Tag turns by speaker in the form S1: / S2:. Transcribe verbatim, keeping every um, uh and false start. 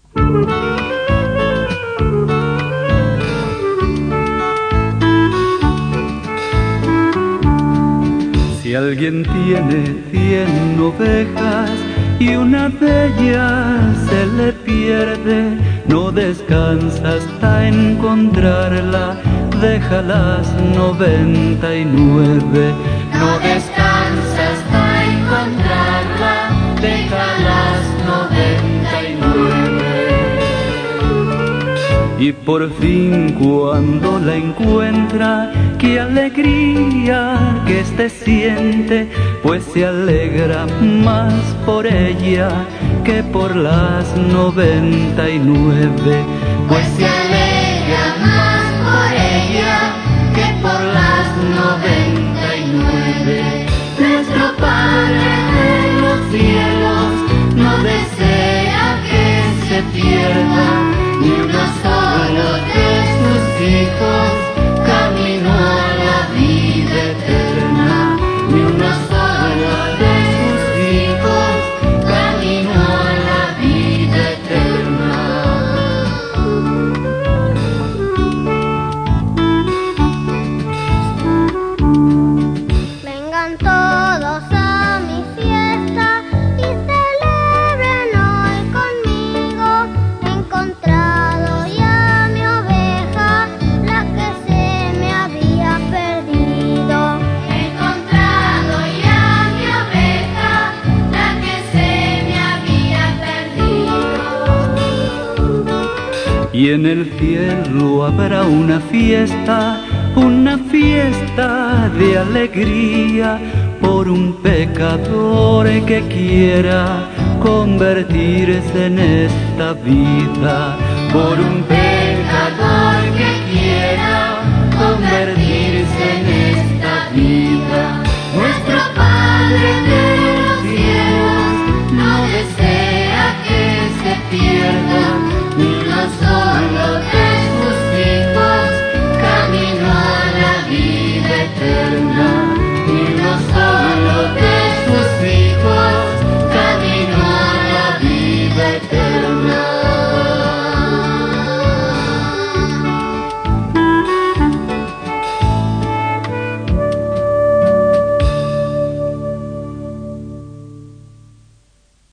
S1: Si alguien tiene cien ovejas y una de ellas se le pierde, no descansa hasta encontrarla, deja las noventa y nueve. No descansa hasta encontrarla, deja las noventa y nueve. Y por fin cuando la encuentra, qué alegría que éste siente, pues se alegra más por ella que por las noventa y nueve. Pues se alegra más por ella que por las noventa y nueve. Nuestro Padre de los cielos no desea que se pierda ni uno solo de sus hijos, camino a la vida eterna. Ni uno solo de sus hijos, camino a la vida eterna.
S2: Vengan todos a mi fiesta y celebren hoy conmigo. He encontrado ya mi oveja, la que se me había perdido. He encontrado ya mi oveja, la que se me había perdido.
S1: Y en el cielo habrá una fiesta, una fiesta de alegría, por un pecador que quiera convertirse en esta vida. Por un pecador que quiera convertirse en esta vida. Nuestro Padre de